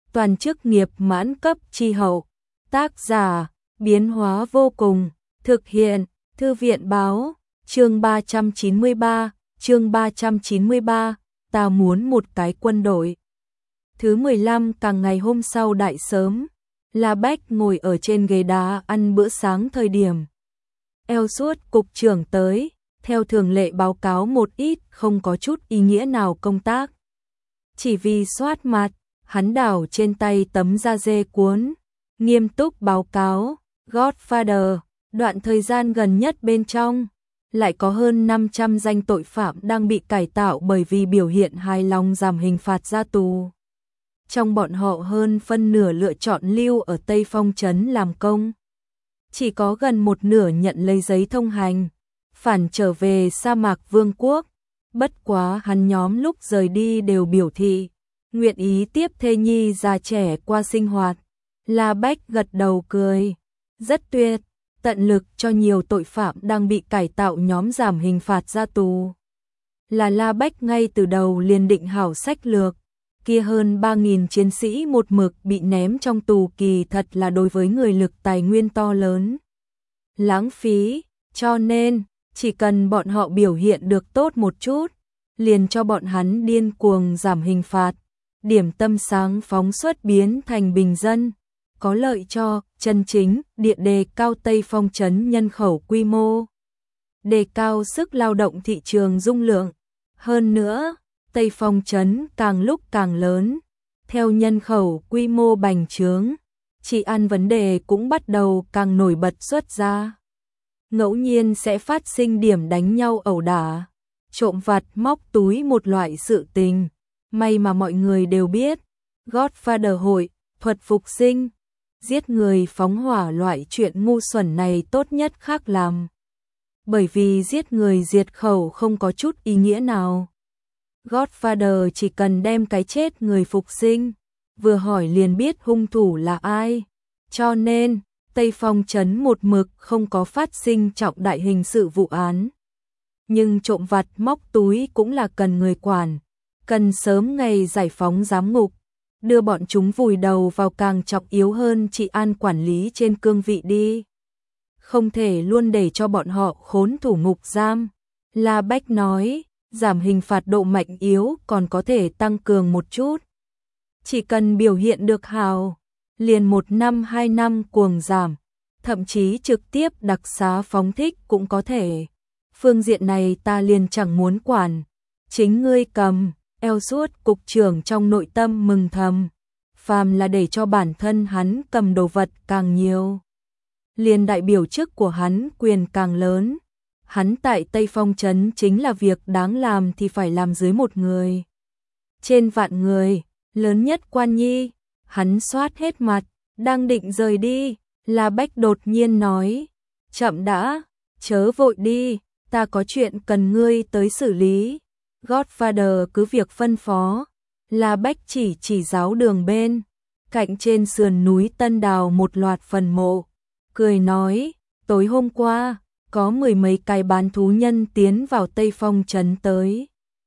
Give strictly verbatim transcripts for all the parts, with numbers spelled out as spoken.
toàn chức nghiệp mãn cấp chi hậu. Tác giả, biến hóa vô cùng, thực hiện, Thư viện báo, chương ba trăm chín mươi ba, chương ba trăm chín mươi ba, ta muốn một cái quân đội. Thứ mười lăm càng ngày hôm sau đại sớm, La Bách ngồi ở trên ghế đá ăn bữa sáng thời điểm. Eo suốt cục trưởng tới, theo thường lệ báo cáo một ít không có chút ý nghĩa nào công tác. Chỉ vì soát mặt, hắn đảo trên tay tấm da dê cuốn, nghiêm túc báo cáo, Godfather, đoạn thời gian gần nhất bên trong, lại có hơn năm trăm danh tội phạm đang bị cải tạo bởi vì biểu hiện hài lòng giảm hình phạt ra tù. Trong bọn họ hơn phân nửa lựa chọn lưu ở Tây Phong trấn làm công. Chỉ có gần một nửa nhận lấy giấy thông hành, phản trở về sa mạc vương quốc. Bất quá hắn nhóm lúc rời đi đều biểu thị, nguyện ý tiếp thê nhi già trẻ qua sinh hoạt. La Bách gật đầu cười, rất tuyệt, tận lực cho nhiều tội phạm đang bị cải tạo nhóm giảm hình phạt ra tù. Là La Bách ngay từ đầu liền định hảo sách lược, kia hơn ba nghìn chiến sĩ một mực bị ném trong tù kỳ thật là đối với người lực tài nguyên to lớn. Lãng phí, cho nên, chỉ cần bọn họ biểu hiện được tốt một chút, liền cho bọn hắn điên cuồng giảm hình phạt, điểm tâm sáng phóng xuất biến thành bình dân, có lợi cho chân chính địa đề cao Tây Phong trấn nhân khẩu quy mô, đề cao sức lao động thị trường dung lượng. Hơn nữa, Tây Phong trấn càng lúc càng lớn, theo nhân khẩu quy mô bành trướng, trị an vấn đề cũng bắt đầu càng nổi bật xuất ra. Ngẫu nhiên sẽ phát sinh điểm đánh nhau ẩu đả, trộm vặt móc túi một loại sự tình, may mà mọi người đều biết, Godfather hội, thuật phục sinh, giết người phóng hỏa loại chuyện ngu xuẩn này tốt nhất khác làm. Bởi vì giết người diệt khẩu không có chút ý nghĩa nào. Godfather chỉ cần đem cái chết người phục sinh, vừa hỏi liền biết hung thủ là ai. Cho nên, Tây Phong trấn một mực không có phát sinh trọng đại hình sự vụ án. Nhưng trộm vặt móc túi cũng là cần người quản, cần sớm ngày giải phóng giám ngục, đưa bọn chúng vùi đầu vào càng trọng yếu hơn trị an quản lý trên cương vị đi. Không thể luôn để cho bọn họ khốn thủ ngục giam. La Bách nói, giảm hình phạt độ mạnh yếu còn có thể tăng cường một chút. Chỉ cần biểu hiện được hào, liền một năm hai năm cuồng giảm, thậm chí trực tiếp đặc xá phóng thích cũng có thể. Phương diện này ta liền chẳng muốn quản, chính ngươi cầm. Eo suốt cục trưởng trong nội tâm mừng thầm, phàm là để cho bản thân hắn cầm đồ vật càng nhiều, liền đại biểu chức của hắn quyền càng lớn. Hắn tại Tây Phong trấn chính là việc đáng làm thì phải làm dưới một người. Trên vạn người, lớn nhất Quan Nhi, hắn soát hết mặt, đang định rời đi, La Bách đột nhiên nói, chậm đã, chớ vội đi, ta có chuyện cần ngươi tới xử lý. Godfather cứ việc phân phó, La Bách chỉ chỉ giáo đường bên, cạnh trên sườn núi Tân Đào một loạt phần mộ, cười nói, tối hôm qua, có mười mấy cái bán thú nhân tiến vào Tây Phong trấn tới.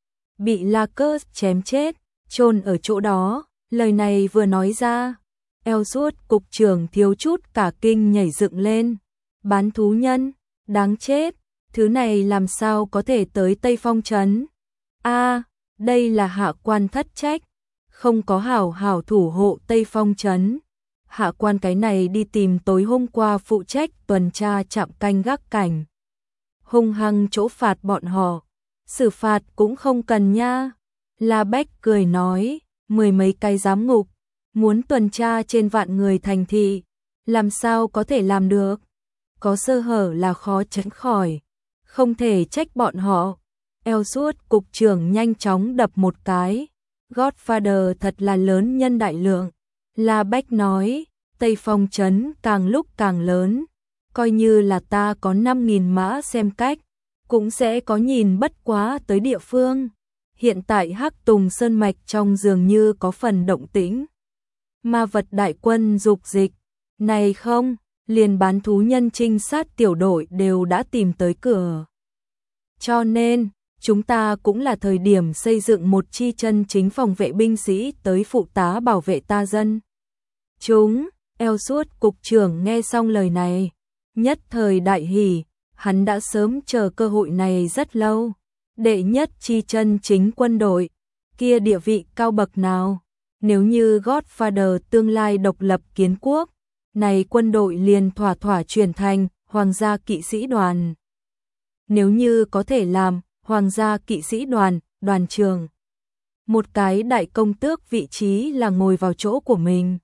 Bị La Cus chém chết, chôn ở chỗ đó, lời này vừa nói ra, eo suốt cục trưởng thiếu chút cả kinh nhảy dựng lên. Bán thú nhân, đáng chết, thứ này làm sao có thể tới Tây Phong trấn? A, à, đây là hạ quan thất trách, không có hảo hảo thủ hộ Tây Phong trấn. Hạ quan cái này đi tìm tối hôm qua phụ trách tuần tra trạm canh gác cảnh. Hung hăng chỗ phạt bọn họ, xử phạt cũng không cần nha. La Bách cười nói, mười mấy cái giám ngục, muốn tuần tra trên vạn người thành thị, làm sao có thể làm được? Có sơ hở là khó tránh khỏi, không thể trách bọn họ. Eo suốt cục trưởng nhanh chóng đập một cái. Godfather thật là lớn nhân đại lượng. La Bách nói, Tây Phong trấn càng lúc càng lớn, coi như là ta có năm nghìn mã xem cách, cũng sẽ có nhìn bất quá tới địa phương. Hiện tại Hắc Tùng Sơn Mạch trong dường như có phần động tĩnh. Ma vật đại quân dục dịch, này không, liền bán thú nhân trinh sát tiểu đội đều đã tìm tới cửa. Cho nên, chúng ta cũng là thời điểm xây dựng một chi chân chính phòng vệ binh sĩ tới phụ tá bảo vệ ta dân. Chúng, eo suốt cục trưởng nghe xong lời này, nhất thời đại hỉ, hắn đã sớm chờ cơ hội này rất lâu. Đệ nhất chi chân chính quân đội, kia địa vị cao bậc nào? Nếu như Godfather tương lai độc lập kiến quốc, này quân đội liền thỏa thỏa chuyển thành Hoàng gia kỵ sĩ đoàn. Nếu như có thể làm Hoàng gia kỵ sĩ đoàn, đoàn trưởng, một cái đại công tước vị trí là ngồi vào chỗ của mình.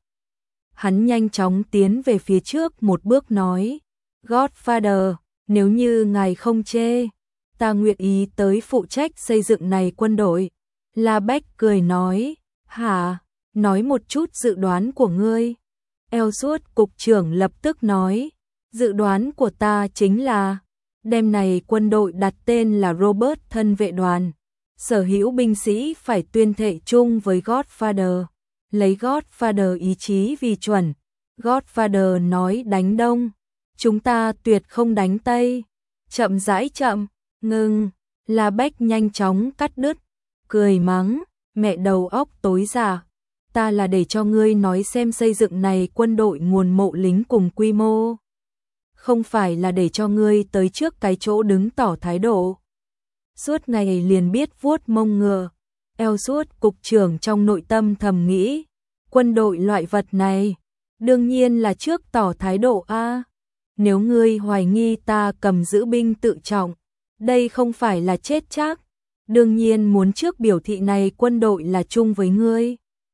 Hắn nhanh chóng tiến về phía trước một bước nói, Godfather, nếu như ngài không chê, ta nguyện ý tới phụ trách xây dựng này quân đội. La Bách cười nói, hả, nói một chút dự đoán của ngươi. Ellsworth cục trưởng lập tức nói, dự đoán của ta chính là, đêm này quân đội đặt tên là Robert thân vệ đoàn, sở hữu binh sĩ phải tuyên thệ chung với Godfather, lấy Godfather ý chí vì chuẩn. Godfather nói đánh đông, chúng ta tuyệt không đánh tây. Chậm rãi chậm, ngừng. La Bách nhanh chóng cắt đứt, cười mắng, mẹ đầu óc tối già, ta là để cho ngươi nói xem xây dựng này quân đội nguồn mộ lính cùng quy mô, không phải là để cho ngươi tới trước cái chỗ đứng tỏ thái độ. Suốt ngày liền biết vuốt mông ngựa. Ellsworth cục trưởng trong nội tâm thầm nghĩ, quân đội loại vật này, đương nhiên là trước tỏ thái độ a. Nếu ngươi hoài nghi ta cầm giữ binh tự trọng, đây không phải là chết chắc, đương nhiên muốn trước biểu thị này quân đội là chung với ngươi.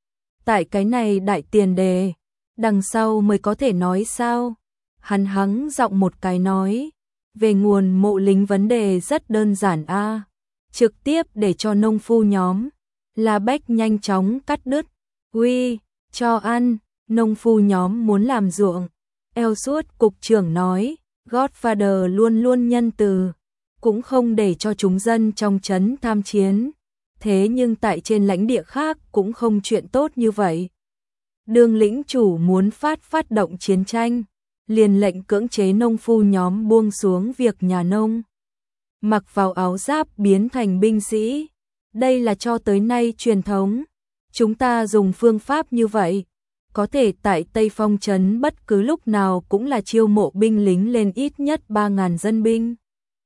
Tại cái này đại tiền đề, đằng sau mới có thể nói sao. Hắn hắng giọng một cái nói, về nguồn mộ lính vấn đề rất đơn giản a, trực tiếp để cho nông phu nhóm. La Bách nhanh chóng cắt đứt, uy, cho ăn, nông phu nhóm muốn làm ruộng. Ellsworth cục trưởng nói, Godfather luôn luôn nhân từ, cũng không để cho chúng dân trong trấn tham chiến. Thế nhưng tại trên lãnh địa khác cũng không chuyện tốt như vậy. Đương lĩnh chủ muốn phát phát động chiến tranh, liền lệnh cưỡng chế nông phu nhóm buông xuống việc nhà nông, mặc vào áo giáp biến thành binh sĩ. Đây là cho tới nay truyền thống. Chúng ta dùng phương pháp như vậy, có thể tại Tây Phong trấn bất cứ lúc nào cũng là chiêu mộ binh lính lên ít nhất ba nghìn dân binh.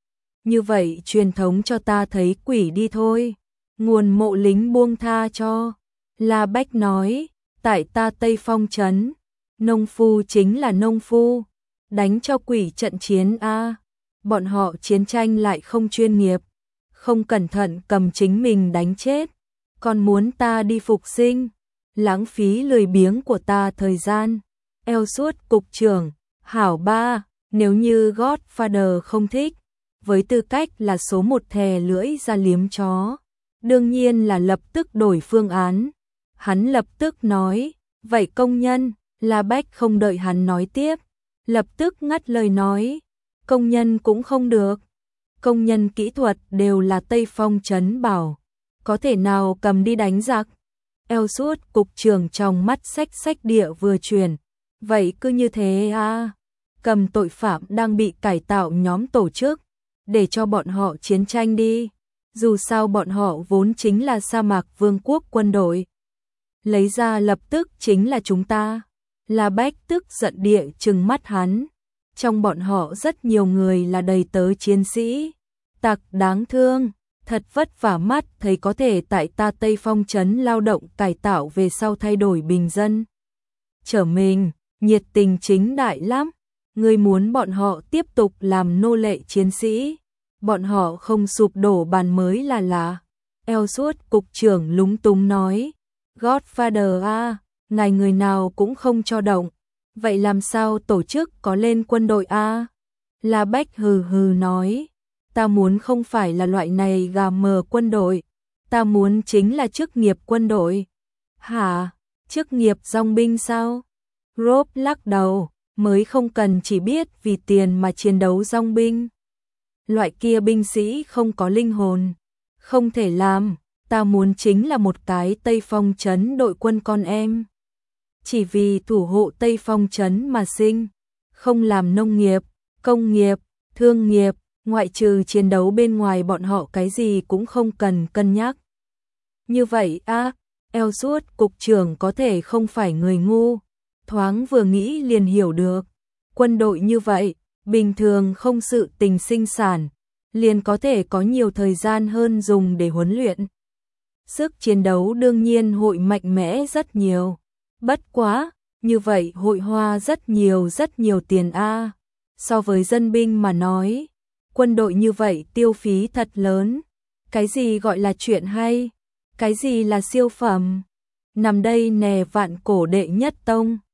Như vậy truyền thống cho ta thấy quỷ đi thôi. Nguồn mộ lính buông tha cho. La Bách nói, tại ta Tây Phong trấn, nông phu chính là nông phu, đánh cho quỷ trận chiến a. Bọn họ chiến tranh lại không chuyên nghiệp, không cẩn thận cầm chính mình đánh chết, còn muốn ta đi phục sinh, lãng phí lười biếng của ta thời gian. Ellsworth cục trưởng, hảo ba, nếu như Godfather không thích, với tư cách là số một thè lưỡi ra liếm chó, đương nhiên là lập tức đổi phương án. Hắn lập tức nói, vậy công nhân. La Bách không đợi hắn nói tiếp, lập tức ngắt lời nói, công nhân cũng không được. Công nhân kỹ thuật đều là Tây Phong trấn bảo, có thể nào cầm đi đánh giặc. Ellsworth cục trưởng trong mắt xách xách địa vừa chuyển, vậy cứ như thế à, cầm tội phạm đang bị cải tạo nhóm tổ chức, để cho bọn họ chiến tranh đi, dù sao bọn họ vốn chính là sa mạc vương quốc quân đội, lấy ra lập tức chính là chúng ta. La Bách tức giận địa trừng mắt hắn, trong bọn họ rất nhiều người là đầy tớ chiến sĩ, tặc đáng thương, thật vất vả mắt thấy có thể tại ta Tây Phong trấn lao động cải tạo về sau thay đổi bình dân. Trở mình, nhiệt tình chính đại lắm, ngươi muốn bọn họ tiếp tục làm nô lệ chiến sĩ, bọn họ không sụp đổ bàn mới là lạ. Ellsworth cục trưởng lúng túng nói, Godfather a, ngài người nào cũng không cho động, vậy làm sao tổ chức có lên quân đội a? La Bách hừ hừ nói, ta muốn không phải là loại này gà mờ quân đội, ta muốn chính là chức nghiệp quân đội. Hả? Chức nghiệp dòng binh sao? Rob lắc đầu, mới không cần chỉ biết vì tiền mà chiến đấu dòng binh. Loại kia binh sĩ không có linh hồn, không thể làm, ta muốn chính là một cái Tây Phong trấn đội quân con em. Chỉ vì thủ hộ Tây Phong trấn mà sinh, không làm nông nghiệp, công nghiệp, thương nghiệp, ngoại trừ chiến đấu bên ngoài bọn họ cái gì cũng không cần cân nhắc. Như vậy a, Elswood cục trưởng có thể không phải người ngu, thoáng vừa nghĩ liền hiểu được. Quân đội như vậy, bình thường không sự tình sinh sản, liền có thể có nhiều thời gian hơn dùng để huấn luyện. Sức chiến đấu đương nhiên hội mạnh mẽ rất nhiều. Bất quá, như vậy hội hoa rất nhiều rất nhiều tiền a. So với dân binh mà nói, quân đội như vậy tiêu phí thật lớn. Cái gì gọi là chuyện hay? Cái gì là siêu phẩm? Nằm đây nè vạn cổ đệ nhất tông.